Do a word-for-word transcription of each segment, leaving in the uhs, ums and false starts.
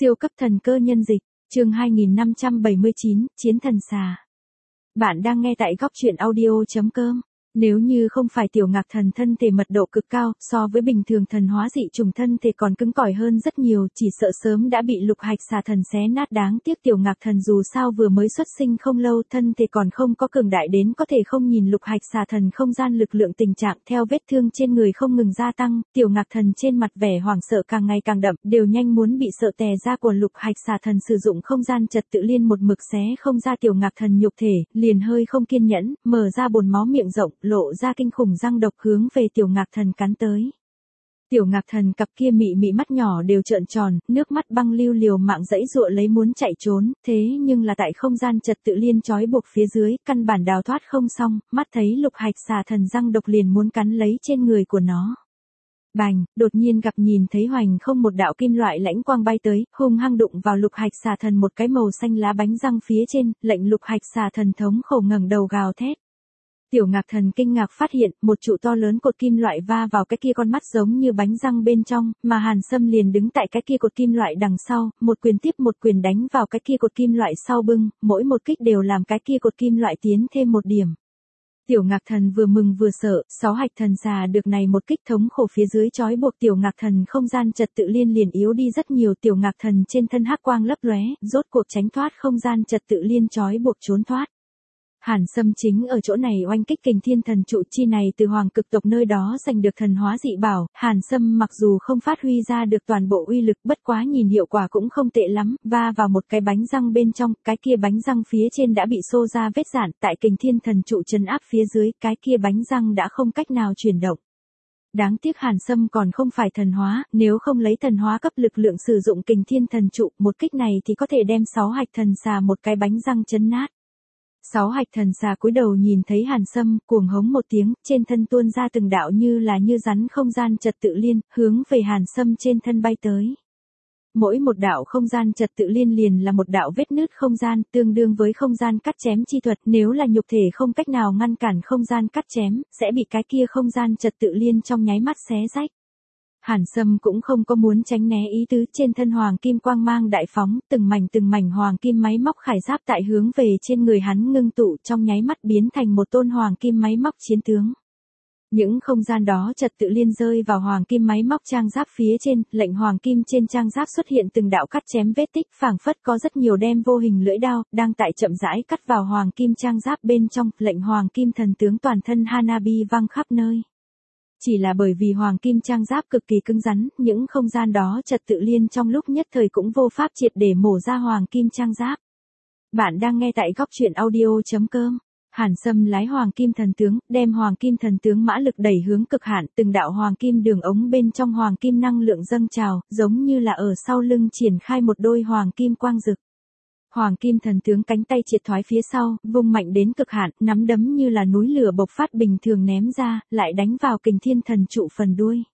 Siêu cấp thần cơ nhân dịch, chương hai nghìn năm trăm bảy mươi chín, Chiến thần xà. Bạn đang nghe tại góc truyện audio chấm com. Nếu như không phải tiểu ngạc thần thân thể mật độ cực cao, so với bình thường thần hóa dị trùng thân thể còn cứng cỏi hơn rất nhiều, chỉ sợ sớm đã bị lục hạch xà thần xé nát. Đáng tiếc tiểu ngạc thần dù sao vừa mới xuất sinh không lâu, thân thể còn không có cường đại đến có thể không nhìn lục hạch xà thần không gian lực lượng. Tình trạng theo vết thương trên người không ngừng gia tăng, tiểu ngạc thần trên mặt vẻ hoảng sợ càng ngày càng đậm, đều nhanh muốn bị sợ tè ra. Của lục hạch xà thần sử dụng không gian trật tự liên một mực xé không ra tiểu ngạc thần nhục thể, liền hơi không kiên nhẫn, mở ra bồn máu miệng rộng, lộ ra kinh khủng răng độc hướng về tiểu ngạc thần cắn tới. Tiểu ngạc thần cặp kia mị mị mắt nhỏ đều trợn tròn, nước mắt băng lưu liều mạng giãy giụa lấy muốn chạy trốn, thế nhưng là tại không gian trật tự liên trói buộc phía dưới, căn bản đào thoát không xong, mắt thấy lục hạch xà thần răng độc liền muốn cắn lấy trên người của nó. Bành, đột nhiên gặp nhìn thấy hoành không một đạo kim loại lãnh quang bay tới, hung hăng đụng vào lục hạch xà thần một cái màu xanh lá bánh răng phía trên, lệnh lục hạch xà thần thống khổ ngẩng đầu gào thét. Tiểu ngạc thần kinh ngạc phát hiện, một trụ to lớn cột kim loại va vào cái kia con mắt giống như bánh răng bên trong, mà Hàn Sâm liền đứng tại cái kia cột kim loại đằng sau, một quyền tiếp một quyền đánh vào cái kia cột kim loại sau bưng, mỗi một kích đều làm cái kia cột kim loại tiến thêm một điểm. Tiểu ngạc thần vừa mừng vừa sợ, sáu hạch thần xà được này một kích thống khổ phía dưới trói buộc tiểu ngạc thần không gian trật tự liên liền yếu đi rất nhiều. Tiểu ngạc thần trên thân hắc quang lấp lóe, rốt cuộc tránh thoát không gian trật tự liên trói buộc trốn thoát. Hàn Sâm chính ở chỗ này oanh kích kình thiên thần trụ chi này từ hoàng cực tộc nơi đó giành được thần hóa dị bảo. Hàn Sâm mặc dù không phát huy ra được toàn bộ uy lực, bất quá nhìn hiệu quả cũng không tệ lắm, va vào một cái bánh răng bên trong, cái kia bánh răng phía trên đã bị xô ra vết rạn, tại kình thiên thần trụ trấn áp phía dưới, cái kia bánh răng đã không cách nào chuyển động. Đáng tiếc Hàn Sâm còn không phải thần hóa, nếu không lấy thần hóa cấp lực lượng sử dụng kình thiên thần trụ, một kích này thì có thể đem sáu hạch thần xà một cái bánh răng chấn nát. Sáu hạch thần xà cúi đầu nhìn thấy Hàn Sâm, cuồng hống một tiếng, trên thân tuôn ra từng đạo như là như rắn không gian trật tự liên, hướng về Hàn Sâm trên thân bay tới. Mỗi một đạo không gian trật tự liên liền là một đạo vết nứt không gian, tương đương với không gian cắt chém chi thuật, nếu là nhục thể không cách nào ngăn cản không gian cắt chém, sẽ bị cái kia không gian trật tự liên trong nháy mắt xé rách. Hàn Sâm cũng không có muốn tránh né ý tứ, trên thân hoàng kim quang mang đại phóng, từng mảnh từng mảnh hoàng kim máy móc khải giáp tại hướng về trên người hắn ngưng tụ, trong nháy mắt biến thành một tôn hoàng kim máy móc chiến tướng. Những không gian đó trật tự liên rơi vào hoàng kim máy móc trang giáp phía trên, lệnh hoàng kim trên trang giáp xuất hiện từng đạo cắt chém vết tích, phảng phất có rất nhiều đem vô hình lưỡi đao đang tại chậm rãi cắt vào hoàng kim trang giáp bên trong, lệnh hoàng kim thần tướng toàn thân Hanabi văng khắp nơi. Chỉ là bởi vì hoàng kim trang giáp cực kỳ cứng rắn, những không gian đó trật tự liên trong lúc nhất thời cũng vô pháp triệt để mổ ra hoàng kim trang giáp. Bạn đang nghe tại góc truyện audio chấm com. Hàn Sâm lái hoàng kim thần tướng, đem hoàng kim thần tướng mã lực đẩy hướng cực hạn, từng đạo hoàng kim đường ống bên trong hoàng kim năng lượng dâng trào, giống như là ở sau lưng triển khai một đôi hoàng kim quang rực. Hoàng kim thần tướng cánh tay triệt thoái phía sau, vung mạnh đến cực hạn, nắm đấm như là núi lửa bộc phát bình thường ném ra, lại đánh vào kình thiên thần trụ phần đuôi.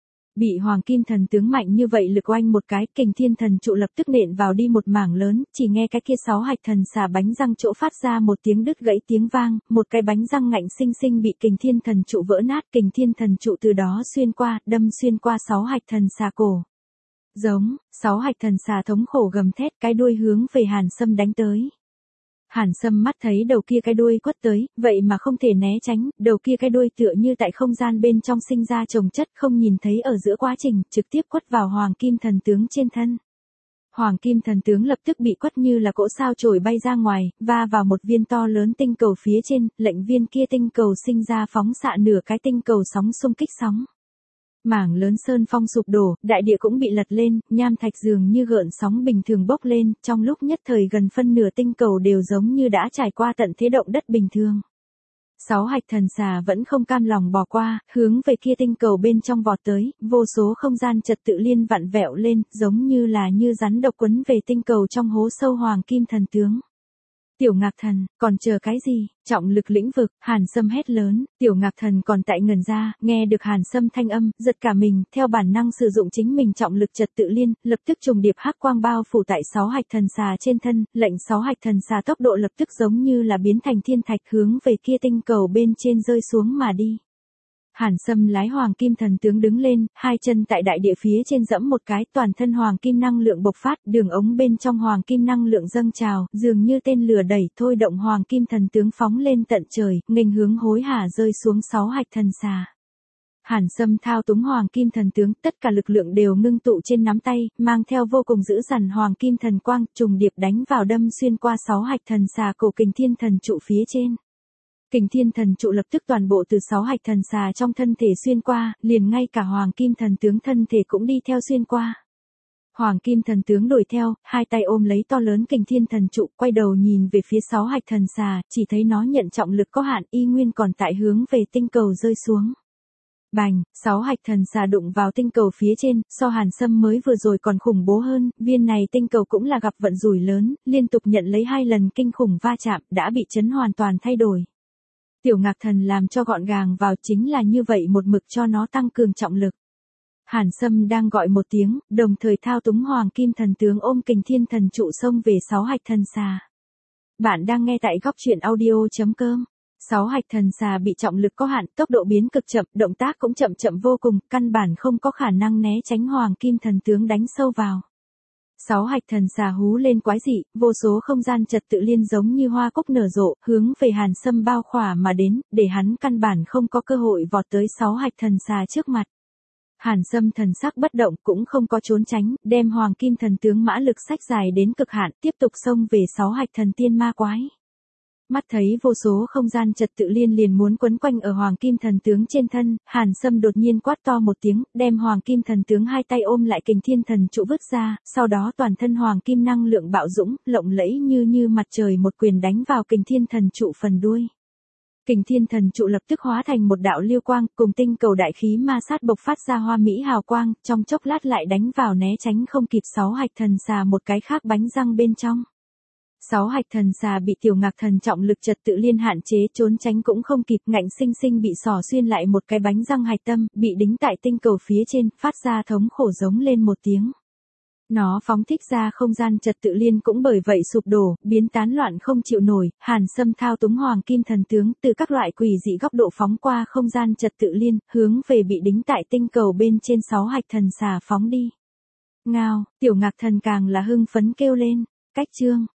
Bị hoàng kim thần tướng mạnh như vậy lực oanh một cái, kình thiên thần trụ lập tức nện vào đi một mảng lớn, chỉ nghe cái kia sáu hạch thần xà bánh răng chỗ phát ra một tiếng đứt gãy tiếng vang, một cái bánh răng ngạnh xinh xinh bị kình thiên thần trụ vỡ nát, kình thiên thần trụ từ đó xuyên qua, đâm xuyên qua sáu hạch thần xà cổ. Giống, sáu hạch thần xà thống khổ gầm thét, cái đuôi hướng về Hàn Sâm đánh tới. Hàn Sâm mắt thấy đầu kia cái đuôi quất tới, vậy mà không thể né tránh, đầu kia cái đuôi tựa như tại không gian bên trong sinh ra chồng chất không nhìn thấy ở giữa quá trình, trực tiếp quất vào hoàng kim thần tướng trên thân. Hoàng kim thần tướng lập tức bị quất như là cỗ sao chổi bay ra ngoài, va vào một viên to lớn tinh cầu phía trên, lệnh viên kia tinh cầu sinh ra phóng xạ nửa cái tinh cầu sóng xung kích sóng. Mảng lớn sơn phong sụp đổ, đại địa cũng bị lật lên, nham thạch dường như gợn sóng bình thường bốc lên, trong lúc nhất thời gần phân nửa tinh cầu đều giống như đã trải qua tận thế động đất bình thường. Sáu hạch thần xà vẫn không cam lòng bỏ qua, hướng về kia tinh cầu bên trong vọt tới, vô số không gian trật tự liên vặn vẹo lên, giống như là như rắn độc quấn về tinh cầu trong hố sâu hoàng kim thần tướng. Tiểu ngạc thần, còn chờ cái gì? Trọng lực lĩnh vực, Hàn Sâm hét lớn, tiểu ngạc thần còn tại ngẩn ra, nghe được Hàn Sâm thanh âm, giật cả mình, theo bản năng sử dụng chính mình trọng lực trật tự liên, lập tức trùng điệp hắc quang bao phủ tại sáu hạch thần xà trên thân, lệnh sáu hạch thần xà tốc độ lập tức giống như là biến thành thiên thạch hướng về kia tinh cầu bên trên rơi xuống mà đi. Hàn Sâm lái Hoàng Kim Thần Tướng đứng lên, hai chân tại đại địa phía trên dẫm một cái, toàn thân Hoàng Kim năng lượng bộc phát, đường ống bên trong Hoàng Kim năng lượng dâng trào, dường như tên lửa đẩy thôi động Hoàng Kim Thần Tướng phóng lên tận trời, nghênh hướng hối hả rơi xuống sáu hạch thần xà. Hàn Sâm thao túng Hoàng Kim Thần Tướng, tất cả lực lượng đều ngưng tụ trên nắm tay, mang theo vô cùng dữ dằn Hoàng Kim Thần Quang, trùng điệp đánh vào đâm xuyên qua sáu hạch thần xà cổ Kình Thiên Thần trụ phía trên. Kình Thiên Thần trụ lập tức toàn bộ từ sáu hạch thần xà trong thân thể xuyên qua, liền ngay cả Hoàng Kim Thần Tướng thân thể cũng đi theo xuyên qua. Hoàng Kim Thần Tướng đuổi theo, hai tay ôm lấy to lớn Kình Thiên Thần trụ, quay đầu nhìn về phía sáu hạch thần xà, chỉ thấy nó nhận trọng lực có hạn, y nguyên còn tại hướng về tinh cầu rơi xuống. Bành, sáu hạch thần xà đụng vào tinh cầu phía trên, so Hàn Sâm mới vừa rồi còn khủng bố hơn, viên này tinh cầu cũng là gặp vận rủi lớn, liên tục nhận lấy hai lần kinh khủng va chạm, đã bị chấn hoàn toàn thay đổi. Tiểu Ngạc Thần làm cho gọn gàng vào chính là như vậy một mực cho nó tăng cường trọng lực. Hàn Sâm đang gọi một tiếng, đồng thời thao túng Hoàng Kim Thần Tướng ôm Kình Thiên Thần trụ xông về sáu hạch thần xà. Bạn đang nghe tại góc truyện audio chấm com. Sáu hạch thần xà bị trọng lực có hạn, tốc độ biến cực chậm, động tác cũng chậm chậm vô cùng, căn bản không có khả năng né tránh Hoàng Kim Thần Tướng đánh sâu vào. Sáu hạch thần xà hú lên quái dị, vô số không gian trật tự liên giống như hoa cúc nở rộ, hướng về Hàn Sâm bao khỏa mà đến, để hắn căn bản không có cơ hội vọt tới sáu hạch thần xà trước mặt. Hàn Sâm thần sắc bất động, cũng không có trốn tránh, đem Hoàng Kim Thần Tướng mã lực xách dài đến cực hạn, tiếp tục xông về sáu hạch thần tiên ma quái. Mắt thấy vô số không gian trật tự liên liền muốn quấn quanh ở Hoàng Kim Thần Tướng trên thân, Hàn Sâm đột nhiên quát to một tiếng, đem Hoàng Kim Thần Tướng hai tay ôm lại Kình Thiên Thần trụ vứt ra, sau đó toàn thân Hoàng Kim năng lượng bạo dũng, lộng lẫy như như mặt trời một quyền đánh vào Kình Thiên Thần trụ phần đuôi. Kình Thiên Thần trụ lập tức hóa thành một đạo lưu quang, cùng tinh cầu đại khí ma sát bộc phát ra hoa mỹ hào quang, trong chốc lát lại đánh vào né tránh không kịp sáu hạch thần xà một cái khác bánh răng bên trong. Sáu hạch thần xà bị Tiểu Ngạc Thần trọng lực trật tự liên hạn chế, trốn tránh cũng không kịp, ngạnh sinh sinh bị xỏ xuyên lại một cái bánh răng hạch tâm, bị đính tại tinh cầu phía trên, phát ra thống khổ giống lên một tiếng. Nó phóng thích ra không gian trật tự liên cũng bởi vậy sụp đổ, biến tán loạn không chịu nổi. Hàn Sâm thao túng Hoàng Kim Thần Tướng từ các loại quỷ dị góc độ phóng qua không gian trật tự liên, hướng về bị đính tại tinh cầu bên trên sáu hạch thần xà phóng đi. Ngao, Tiểu Ngạc Thần càng là hưng phấn kêu lên, cách chương.